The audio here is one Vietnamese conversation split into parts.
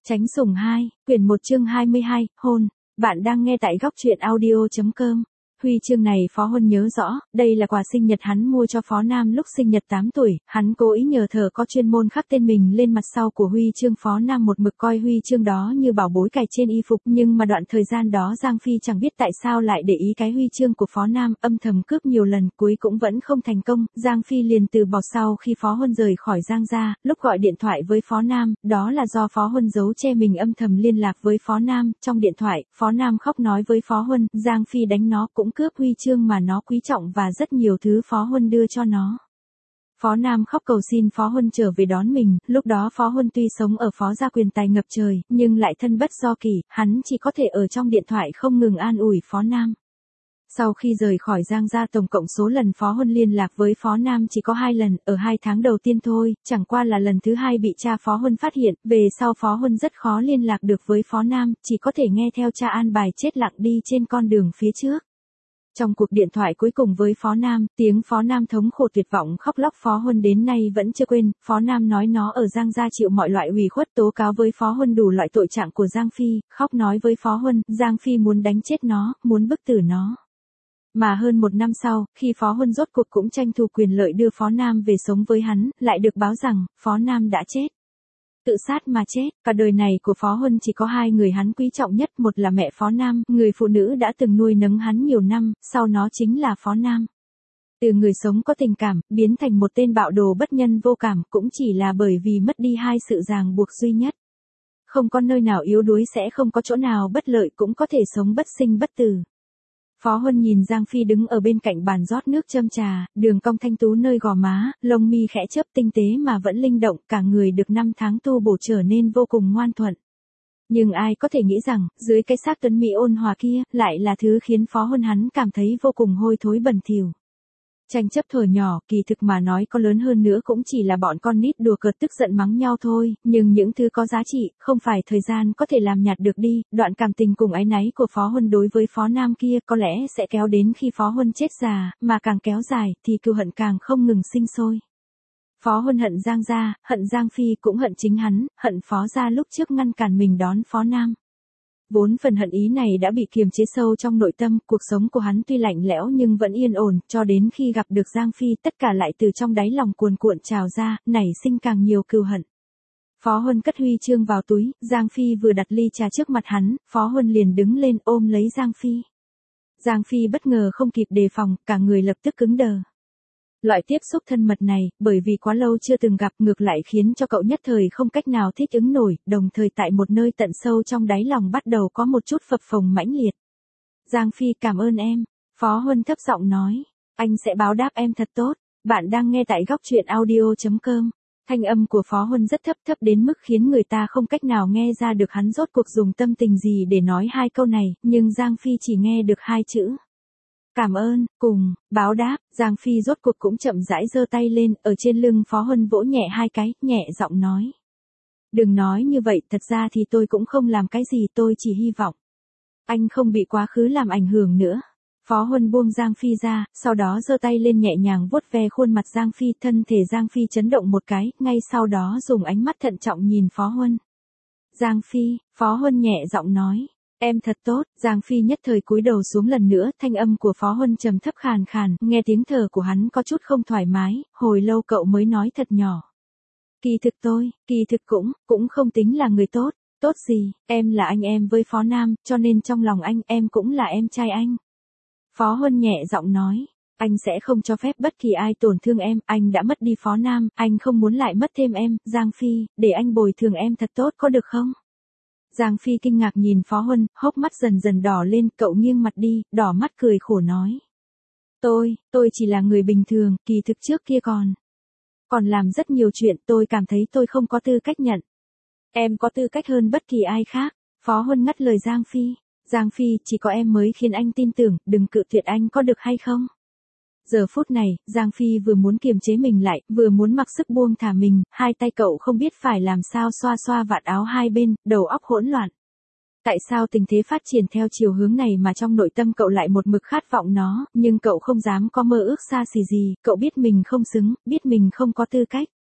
Tránh sủng 2, quyển 1 chương 22, hôn. Bạn đang nghe tại góc truyện audio.com. Huy chương này Phó Huân nhớ rõ, đây là quà sinh nhật hắn mua cho Phó Nam lúc sinh nhật 8 tuổi, hắn cố ý nhờ thợ có chuyên môn khắc tên mình lên mặt sau của huy chương. Phó Nam một mực coi huy chương đó như bảo bối cài trên y phục, nhưng mà đoạn thời gian đó Giang Phi chẳng biết tại sao lại để ý cái huy chương của Phó Nam, âm thầm cướp nhiều lần, cuối cũng vẫn không thành công, Giang Phi liền từ bỏ. Sau khi Phó Huân rời khỏi Giang gia, lúc gọi điện thoại với Phó Nam, đó là do Phó Huân giấu che mình âm thầm liên lạc với Phó Nam, trong điện thoại, Phó Nam khóc nói với Phó Huân, Giang Phi đánh nó cũng cướp huy chương mà nó quý trọng và rất nhiều thứ Phó Huân đưa cho nó. Phó Nam khóc cầu xin Phó Huân trở về đón mình, lúc đó Phó Huân tuy sống ở Phó gia quyền tài ngập trời, nhưng lại thân bất do kỷ, hắn chỉ có thể ở trong điện thoại không ngừng an ủi Phó Nam. Sau khi rời khỏi Giang gia, tổng cộng số lần Phó Huân liên lạc với Phó Nam chỉ có 2 lần, ở 2 tháng đầu tiên thôi, chẳng qua là lần thứ 2 bị cha Phó Huân phát hiện, về sau Phó Huân rất khó liên lạc được với Phó Nam, chỉ có thể nghe theo cha an bài chết lặng đi trên con đường phía trước. Trong cuộc điện thoại cuối cùng với Phó Nam, tiếng Phó Nam thống khổ tuyệt vọng khóc lóc Phó Huân đến nay vẫn chưa quên. Phó Nam nói nó ở Giang gia chịu mọi loại ủy khuất, tố cáo với Phó Huân đủ loại tội trạng của Giang Phi, khóc nói với Phó Huân, Giang Phi muốn đánh chết nó, muốn bức tử nó. Mà hơn 1 năm sau, khi Phó Huân rốt cuộc cũng tranh thủ quyền lợi đưa Phó Nam về sống với hắn, lại được báo rằng, Phó Nam đã chết. Tự sát mà chết. Cả đời này của Phó Huân chỉ có 2 người hắn quý trọng nhất, một là mẹ Phó Nam, người phụ nữ đã từng nuôi nấng hắn nhiều năm, sau nó chính là Phó Nam. Từ người sống có tình cảm, biến thành một tên bạo đồ bất nhân vô cảm, cũng chỉ là bởi vì mất đi 2 sự ràng buộc duy nhất. Không có nơi nào yếu đuối sẽ không có chỗ nào bất lợi, cũng có thể sống bất sinh bất tử. Phó Huân nhìn Giang Phi đứng ở bên cạnh bàn rót nước châm trà, đường cong thanh tú nơi gò má, lông mi khẽ chớp tinh tế mà vẫn linh động, cả người được 5 tháng tu bổ trở nên vô cùng ngoan thuận. Nhưng ai có thể nghĩ rằng, dưới cái xác tuấn mỹ ôn hòa kia, lại là thứ khiến Phó Huân hắn cảm thấy vô cùng hôi thối bẩn thỉu. Tranh chấp thuở nhỏ, kỳ thực mà nói có lớn hơn nữa cũng chỉ là bọn con nít đùa cợt tức giận mắng nhau thôi, nhưng những thứ có giá trị, không phải thời gian có thể làm nhạt được đi. Đoạn cảm tình cùng áy náy của Phó Huân đối với Phó Nam kia có lẽ sẽ kéo đến khi Phó Huân chết già, mà càng kéo dài thì cừu hận càng không ngừng sinh sôi. Phó Huân hận Giang gia, hận Giang Phi, cũng hận chính hắn, hận Phó gia lúc trước ngăn cản mình đón Phó Nam. Vốn phần hận ý này đã bị kiềm chế sâu trong nội tâm, cuộc sống của hắn tuy lạnh lẽo nhưng vẫn yên ổn, cho đến khi gặp được Giang Phi, tất cả lại từ trong đáy lòng cuồn cuộn trào ra, nảy sinh càng nhiều cừu hận. Phó Huân cất huy chương vào túi, Giang Phi vừa đặt ly trà trước mặt hắn, Phó Huân liền đứng lên ôm lấy Giang Phi. Giang Phi bất ngờ không kịp đề phòng, cả người lập tức cứng đờ. Loại tiếp xúc thân mật này, bởi vì quá lâu chưa từng gặp, ngược lại khiến cho cậu nhất thời không cách nào thích ứng nổi, đồng thời tại một nơi tận sâu trong đáy lòng bắt đầu có một chút phập phồng mãnh liệt. Giang Phi cảm ơn em, Phó Huân thấp giọng nói, anh sẽ báo đáp em thật tốt. Bạn đang nghe tại góc truyện audio.com. Thanh âm của Phó Huân rất thấp, thấp đến mức khiến người ta không cách nào nghe ra được hắn rốt cuộc dùng tâm tình gì để nói 2 câu này, nhưng Giang Phi chỉ nghe được 2 chữ. Cảm ơn, cùng, báo đáp. Giang Phi rốt cuộc cũng chậm rãi giơ tay lên, ở trên lưng Phó Huân vỗ nhẹ 2 cái, nhẹ giọng nói. Đừng nói như vậy, thật ra thì tôi cũng không làm cái gì, tôi chỉ hy vọng anh không bị quá khứ làm ảnh hưởng nữa. Phó Huân buông Giang Phi ra, sau đó giơ tay lên nhẹ nhàng vuốt ve khuôn mặt Giang Phi, thân thể Giang Phi chấn động một cái, ngay sau đó dùng ánh mắt thận trọng nhìn Phó Huân. Giang Phi, Phó Huân nhẹ giọng nói. Em thật tốt. Giang Phi nhất thời cúi đầu xuống lần nữa, thanh âm của Phó Huân trầm thấp khàn khàn, nghe tiếng thở của hắn có chút không thoải mái, hồi lâu cậu mới nói thật nhỏ. Kỳ thực cũng không tính là người tốt. Tốt gì, em là anh em với Phó Nam, cho nên trong lòng anh, em cũng là em trai anh. Phó Huân nhẹ giọng nói, anh sẽ không cho phép bất kỳ ai tổn thương em, anh đã mất đi Phó Nam, anh không muốn lại mất thêm em, Giang Phi, để anh bồi thường em thật tốt có được không? Giang Phi kinh ngạc nhìn Phó Huân, hốc mắt dần dần đỏ lên, cậu nghiêng mặt đi, đỏ mắt cười khổ nói. Tôi chỉ là người bình thường, kỳ thực trước kia còn làm rất nhiều chuyện, tôi cảm thấy tôi không có tư cách nhận. Em có tư cách hơn bất kỳ ai khác. Phó Huân ngắt lời Giang Phi. Giang Phi, chỉ có em mới khiến anh tin tưởng, đừng cự tuyệt anh có được hay không? Giờ phút này, Giang Phi vừa muốn kiềm chế mình lại, vừa muốn mặc sức buông thả mình, 2 tay cậu không biết phải làm sao xoa xoa vạt áo hai bên, đầu óc hỗn loạn. Tại sao tình thế phát triển theo chiều hướng này mà trong nội tâm cậu lại một mực khát vọng nó, nhưng cậu không dám có mơ ước xa xỉ gì, cậu biết mình không xứng, biết mình không có tư cách.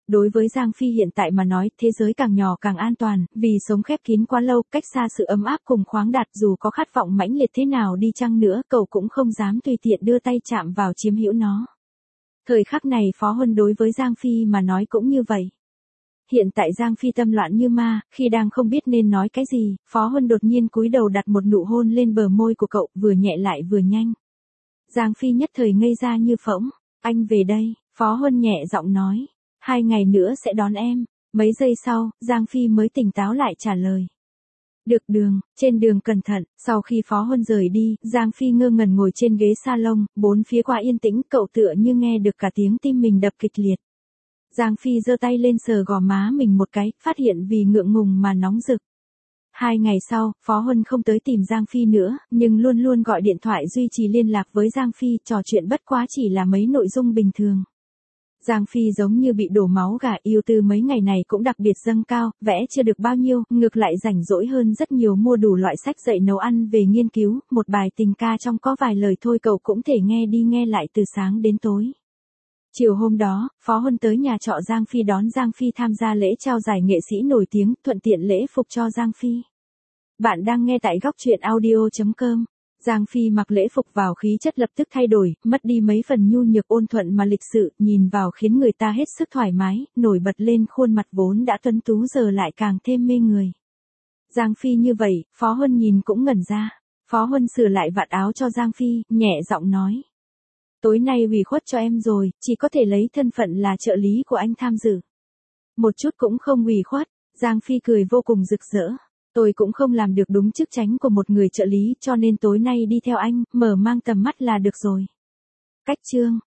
Đối với Giang Phi hiện tại mà nói, thế giới càng nhỏ càng an toàn, vì sống khép kín quá lâu, cách xa sự ấm áp cùng khoáng đạt, dù có khát vọng mãnh liệt thế nào đi chăng nữa, cậu cũng không dám tùy tiện đưa tay chạm vào chiếm hữu nó. Thời khắc này Phó Huân đối với Giang Phi mà nói cũng như vậy. Hiện tại Giang Phi tâm loạn như ma, khi đang không biết nên nói cái gì, Phó Huân đột nhiên cúi đầu đặt một nụ hôn lên bờ môi của cậu, vừa nhẹ lại vừa nhanh. Giang Phi nhất thời ngây ra như phỗng. Anh về đây, Phó Huân nhẹ giọng nói. 2 ngày nữa sẽ đón em. Mấy giây sau, Giang Phi mới tỉnh táo lại trả lời. Được đường, trên đường cẩn thận. Sau khi Phó Huân rời đi, Giang Phi ngơ ngẩn ngồi trên ghế salon, bốn phía qua yên tĩnh, cậu tựa như nghe được cả tiếng tim mình đập kịch liệt. Giang Phi giơ tay lên sờ gò má mình một cái, phát hiện vì ngượng ngùng mà nóng rực. 2 ngày sau, Phó Huân không tới tìm Giang Phi nữa, nhưng luôn luôn gọi điện thoại duy trì liên lạc với Giang Phi, trò chuyện bất quá chỉ là mấy nội dung bình thường. Giang Phi giống như bị đổ máu gà, yêu tư mấy ngày này cũng đặc biệt dâng cao, vẽ chưa được bao nhiêu, ngược lại rảnh rỗi hơn rất nhiều, mua đủ loại sách dạy nấu ăn về nghiên cứu, một bài tình ca trong có vài lời thôi cậu cũng thể nghe đi nghe lại từ sáng đến tối. Chiều hôm đó, Phó Huân tới nhà trọ Giang Phi đón Giang Phi tham gia lễ trao giải nghệ sĩ nổi tiếng, thuận tiện lễ phục cho Giang Phi. Bạn đang nghe tại góc truyện audio.com. Giang Phi mặc lễ phục vào khí chất lập tức thay đổi, mất đi mấy phần nhu nhược ôn thuận mà lịch sự, nhìn vào khiến người ta hết sức thoải mái, nổi bật lên khuôn mặt vốn đã tuấn tú giờ lại càng thêm mê người. Giang Phi như vậy, Phó Huân nhìn cũng ngẩn ra. Phó Huân sửa lại vạt áo cho Giang Phi, nhẹ giọng nói. Tối nay ủy khuất cho em rồi, chỉ có thể lấy thân phận là trợ lý của anh tham dự. Một chút cũng không ủy khuất, Giang Phi cười vô cùng rực rỡ. Tôi cũng không làm được đúng chức tránh của một người trợ lý cho nên tối nay đi theo anh, mở mang tầm mắt là được rồi. Cách chương.